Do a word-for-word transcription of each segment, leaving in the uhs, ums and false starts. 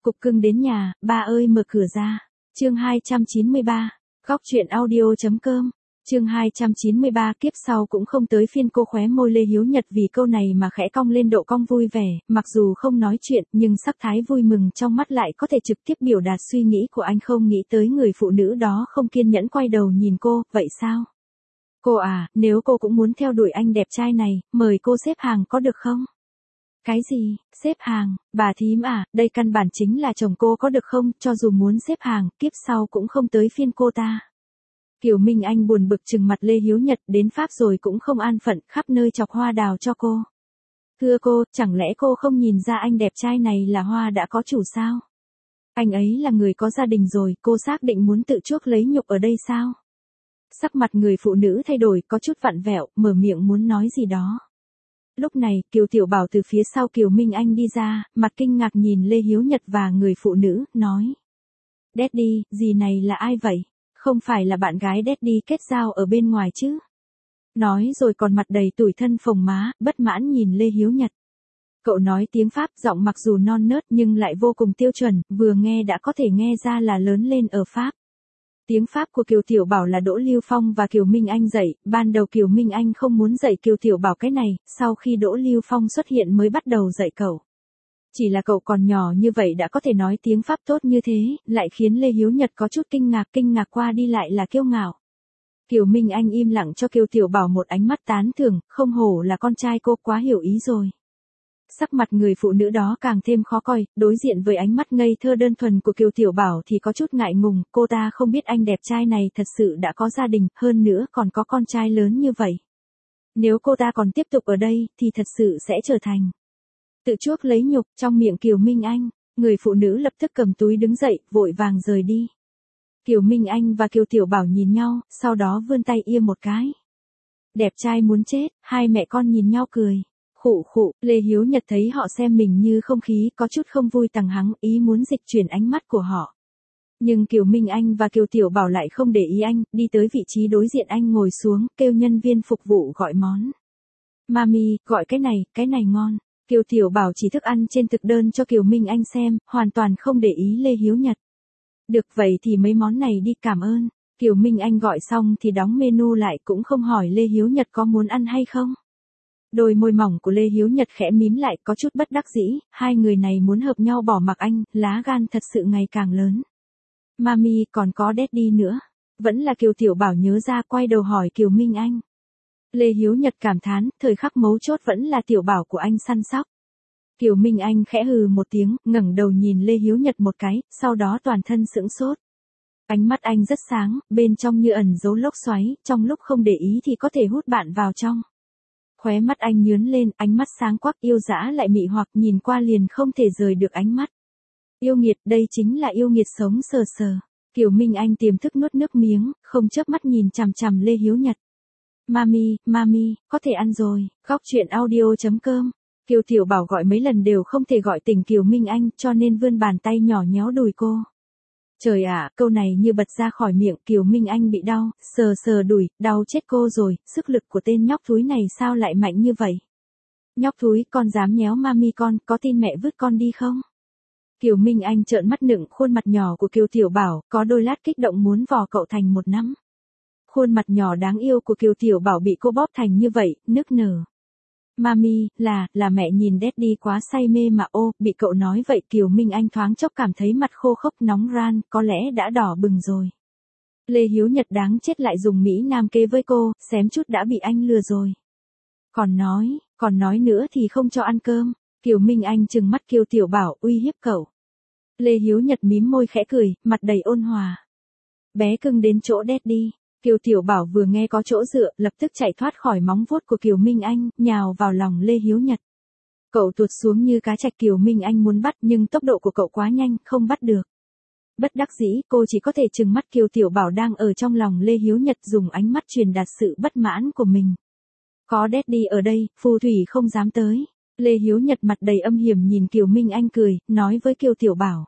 Cục cưng đến nhà, ba ơi mở cửa ra. Chương hai trăm chín mươi ba, góc truyện audio.com. Chương hai trăm chín mươi ba, kiếp sau cũng không tới phiên cô. Khóe môi Lê Hiếu Nhật vì câu này mà khẽ cong lên độ cong vui vẻ, mặc dù không nói chuyện, nhưng sắc thái vui mừng trong mắt lại có thể trực tiếp biểu đạt suy nghĩ của anh. Không nghĩ tới người phụ nữ đó không kiên nhẫn quay đầu nhìn cô, vậy sao? Cô à, nếu cô cũng muốn theo đuổi anh đẹp trai này, mời cô xếp hàng có được không? Cái gì, xếp hàng, bà thím à, đây căn bản chính là chồng cô có được không, cho dù muốn xếp hàng, kiếp sau cũng không tới phiên cô ta. Kiều Minh Anh buồn bực trừng mặt Lê Hiếu Nhật, đến Pháp rồi cũng không an phận, khắp nơi chọc hoa đào cho cô. Thưa cô, chẳng lẽ cô không nhìn ra anh đẹp trai này là hoa đã có chủ sao? Anh ấy là người có gia đình rồi, cô xác định muốn tự chuốc lấy nhục ở đây sao? Sắc mặt người phụ nữ thay đổi, có chút vặn vẹo, mở miệng muốn nói gì đó. Lúc này, Kiều Tiểu Bảo từ phía sau Kiều Minh Anh đi ra, mặt kinh ngạc nhìn Lê Hiếu Nhật và người phụ nữ, nói. Daddy, dì này là ai vậy? Không phải là bạn gái Daddy kết giao ở bên ngoài chứ? Nói rồi còn mặt đầy tủi thân phồng má, bất mãn nhìn Lê Hiếu Nhật. Cậu nói tiếng Pháp, giọng mặc dù non nớt nhưng lại vô cùng tiêu chuẩn, vừa nghe đã có thể nghe ra là lớn lên ở Pháp. Tiếng Pháp của Kiều Tiểu Bảo là Đỗ Lưu Phong và Kiều Minh Anh dạy, ban đầu Kiều Minh Anh không muốn dạy Kiều Tiểu Bảo cái này, sau khi Đỗ Lưu Phong xuất hiện mới bắt đầu dạy cậu. Chỉ là cậu còn nhỏ như vậy đã có thể nói tiếng Pháp tốt như thế, lại khiến Lê Hiếu Nhật có chút kinh ngạc, kinh ngạc qua đi lại là kiêu ngạo. Kiều Minh Anh im lặng cho Kiều Tiểu Bảo một ánh mắt tán thưởng, không hổ là con trai cô, quá hiểu ý rồi. Sắc mặt người phụ nữ đó càng thêm khó coi, đối diện với ánh mắt ngây thơ đơn thuần của Kiều Tiểu Bảo thì có chút ngại ngùng, cô ta không biết anh đẹp trai này thật sự đã có gia đình, hơn nữa còn có con trai lớn như vậy. Nếu cô ta còn tiếp tục ở đây, thì thật sự sẽ trở thành tự chuốc lấy nhục. Trong miệng Kiều Minh Anh, người phụ nữ lập tức cầm túi đứng dậy, vội vàng rời đi. Kiều Minh Anh và Kiều Tiểu Bảo nhìn nhau, sau đó vươn tay ia một cái. Đẹp trai muốn chết, hai mẹ con nhìn nhau cười. Khụ khụ, Lê Hiếu Nhật thấy họ xem mình như không khí, có chút không vui tằng hắng, ý muốn dịch chuyển ánh mắt của họ. Nhưng Kiều Minh Anh và Kiều Tiểu Bảo lại không để ý anh, đi tới vị trí đối diện anh ngồi xuống, kêu nhân viên phục vụ gọi món. Mami, gọi cái này, cái này ngon. Kiều Tiểu Bảo chỉ thức ăn trên thực đơn cho Kiều Minh Anh xem, hoàn toàn không để ý Lê Hiếu Nhật. Được vậy thì mấy món này đi, cảm ơn. Kiều Minh Anh gọi xong thì đóng menu lại, cũng không hỏi Lê Hiếu Nhật có muốn ăn hay không. Đôi môi mỏng của Lê Hiếu Nhật khẽ mím lại, có chút bất đắc dĩ, hai người này muốn hợp nhau bỏ mặc anh, lá gan thật sự ngày càng lớn. Mami, còn có Daddy nữa. Vẫn là Kiều Tiểu Bảo nhớ ra, quay đầu hỏi Kiều Minh Anh. Lê Hiếu Nhật cảm thán, thời khắc mấu chốt vẫn là Tiểu Bảo của anh săn sóc. Kiều Minh Anh khẽ hừ một tiếng, ngẩng đầu nhìn Lê Hiếu Nhật một cái, sau đó toàn thân sững sốt. Ánh mắt anh rất sáng, bên trong như ẩn dấu lốc xoáy, trong lúc không để ý thì có thể hút bạn vào trong. Khóe mắt anh nhướn lên, ánh mắt sáng quắc, yêu dã lại mị hoặc, nhìn qua liền không thể rời được ánh mắt. Yêu nghiệt, đây chính là yêu nghiệt sống sờ sờ. Kiều Minh Anh tiềm thức nuốt nước miếng, không chớp mắt nhìn chằm chằm Lê Hiếu Nhật. Mami, mami, có thể ăn rồi. Góc truyện audio.com. Kiều Tiểu Bảo gọi mấy lần đều không thể gọi tỉnh Kiều Minh Anh, cho nên vươn bàn tay nhỏ nhéo đùi cô. Trời ạ, câu này như bật ra khỏi miệng, Kiều Minh Anh bị đau, sờ sờ đùi, đau chết cô rồi, sức lực của tên nhóc thúi này sao lại mạnh như vậy? Nhóc thúi, con dám nhéo mami con, có tin mẹ vứt con đi không? Kiều Minh Anh trợn mắt nựng khuôn mặt nhỏ của Kiều Tiểu Bảo, có đôi lát kích động muốn vò cậu thành một nắm. Khuôn mặt nhỏ đáng yêu của Kiều Tiểu Bảo bị cô bóp thành như vậy, nức nở. Mami, là, là mẹ nhìn Daddy quá say mê mà. Ô, bị cậu nói vậy Kiều Minh Anh thoáng chốc cảm thấy mặt khô khốc nóng ran, có lẽ đã đỏ bừng rồi. Lê Hiếu Nhật đáng chết lại dùng Mỹ Nam kế với cô, xém chút đã bị anh lừa rồi. Còn nói, còn nói nữa thì không cho ăn cơm. Kiều Minh Anh trừng mắt Kiều Tiểu Bảo, uy hiếp cậu. Lê Hiếu Nhật mím môi khẽ cười, mặt đầy ôn hòa. Bé cưng đến chỗ Daddy. Kiều Tiểu Bảo vừa nghe có chỗ dựa, lập tức chạy thoát khỏi móng vuốt của Kiều Minh Anh, nhào vào lòng Lê Hiếu Nhật. Cậu tuột xuống như cá trạch, Kiều Minh Anh muốn bắt nhưng tốc độ của cậu quá nhanh, không bắt được. Bất đắc dĩ, cô chỉ có thể trừng mắt Kiều Tiểu Bảo đang ở trong lòng Lê Hiếu Nhật, dùng ánh mắt truyền đạt sự bất mãn của mình. Có Daddy ở đây, phù thủy không dám tới. Lê Hiếu Nhật mặt đầy âm hiểm nhìn Kiều Minh Anh cười, nói với Kiều Tiểu Bảo.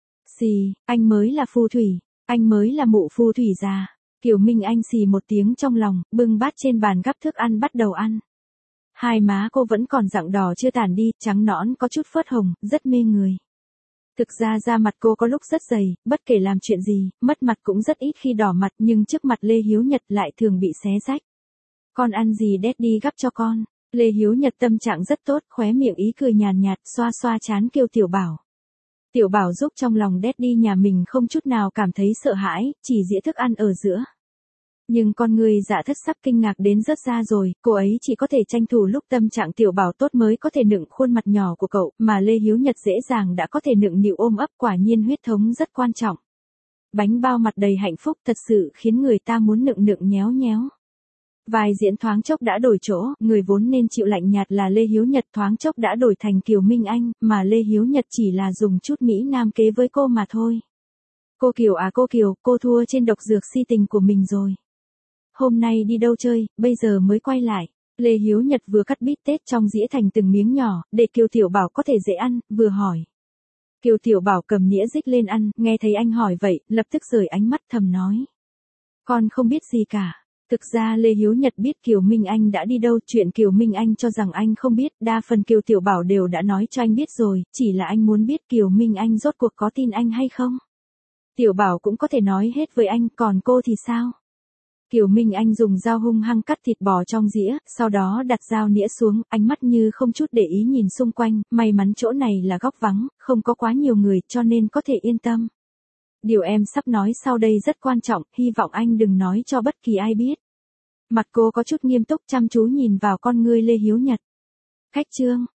Xì, anh mới là phù thủy, anh mới là mụ phù thủy già. Kiều Minh Anh xì một tiếng trong lòng, bưng bát trên bàn gắp thức ăn bắt đầu ăn. Hai má cô vẫn còn rạng đỏ chưa tàn đi, trắng nõn có chút phớt hồng, rất mê người. Thực ra da mặt cô có lúc rất dày, bất kể làm chuyện gì, mất mặt cũng rất ít khi đỏ mặt nhưng trước mặt Lê Hiếu Nhật lại thường bị xé rách. Con ăn gì Daddy gắp cho con? Lê Hiếu Nhật tâm trạng rất tốt, khóe miệng ý cười nhàn nhạt, xoa xoa trán kêu Tiểu Bảo. Tiểu Bảo giúp trong lòng Daddy nhà mình không chút nào cảm thấy sợ hãi, chỉ dĩa thức ăn ở giữa. Nhưng con người dạ thất sắp kinh ngạc đến rớt ra rồi, cô ấy chỉ có thể tranh thủ lúc tâm trạng Tiểu Bảo tốt mới có thể nựng khuôn mặt nhỏ của cậu, mà Lê Hiếu Nhật dễ dàng đã có thể nựng nịu ôm ấp, quả nhiên huyết thống rất quan trọng. Bánh bao mặt đầy hạnh phúc thật sự khiến người ta muốn nựng nựng nhéo nhéo. Vai diễn thoáng chốc đã đổi chỗ, người vốn nên chịu lạnh nhạt là Lê Hiếu Nhật thoáng chốc đã đổi thành Kiều Minh Anh, mà Lê Hiếu Nhật chỉ là dùng chút Mỹ Nam kế với cô mà thôi. Cô Kiều à cô Kiều, cô thua trên độc dược si tình của mình rồi. Hôm nay đi đâu chơi, bây giờ mới quay lại. Lê Hiếu Nhật vừa cắt bít tết trong dĩa thành từng miếng nhỏ, để Kiều Tiểu Bảo có thể dễ ăn, vừa hỏi. Kiều Tiểu Bảo cầm nĩa rích lên ăn, nghe thấy anh hỏi vậy, lập tức rời ánh mắt thầm nói. Con không biết gì cả. Thực ra Lê Hiếu Nhật biết Kiều Minh Anh đã đi đâu, chuyện Kiều Minh Anh cho rằng anh không biết, đa phần Kiều Tiểu Bảo đều đã nói cho anh biết rồi, chỉ là anh muốn biết Kiều Minh Anh rốt cuộc có tin anh hay không. Tiểu Bảo cũng có thể nói hết với anh, còn cô thì sao? Kiều Minh Anh dùng dao hung hăng cắt thịt bò trong dĩa, sau đó đặt dao nĩa xuống, ánh mắt như không chút để ý nhìn xung quanh, may mắn chỗ này là góc vắng, không có quá nhiều người cho nên có thể yên tâm. Điều em sắp nói sau đây rất quan trọng, hy vọng anh đừng nói cho bất kỳ ai biết. Mặt cô có chút nghiêm túc chăm chú nhìn vào con ngươi Lê Hiếu Nhật. Khách trương,